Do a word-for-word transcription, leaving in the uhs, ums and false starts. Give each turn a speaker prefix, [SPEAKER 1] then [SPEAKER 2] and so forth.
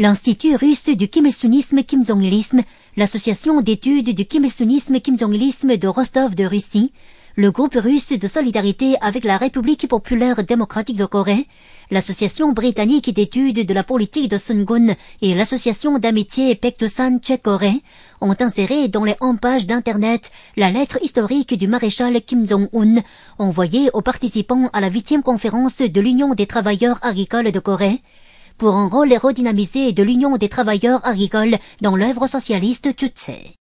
[SPEAKER 1] l'Institut russe du Kim Il-sungisme Kim Jong-ilisme, l'Association d'études du Kim Il-sungisme Kim Jong-ilisme de Rostov de Russie, le groupe russe de solidarité avec la République populaire démocratique de Corée, l'Association britannique d'études de la politique de Sungun et l'Association d'amitié Paektusan Tchèque-Corée ont inséré dans les homepages d'Internet la lettre historique du maréchal Kim Jong-un envoyée aux participants à la huitième conférence de l'Union des travailleurs agricoles de Corée pour un rôle redynamisé de l'Union des travailleurs agricoles dans l'œuvre socialiste Juche.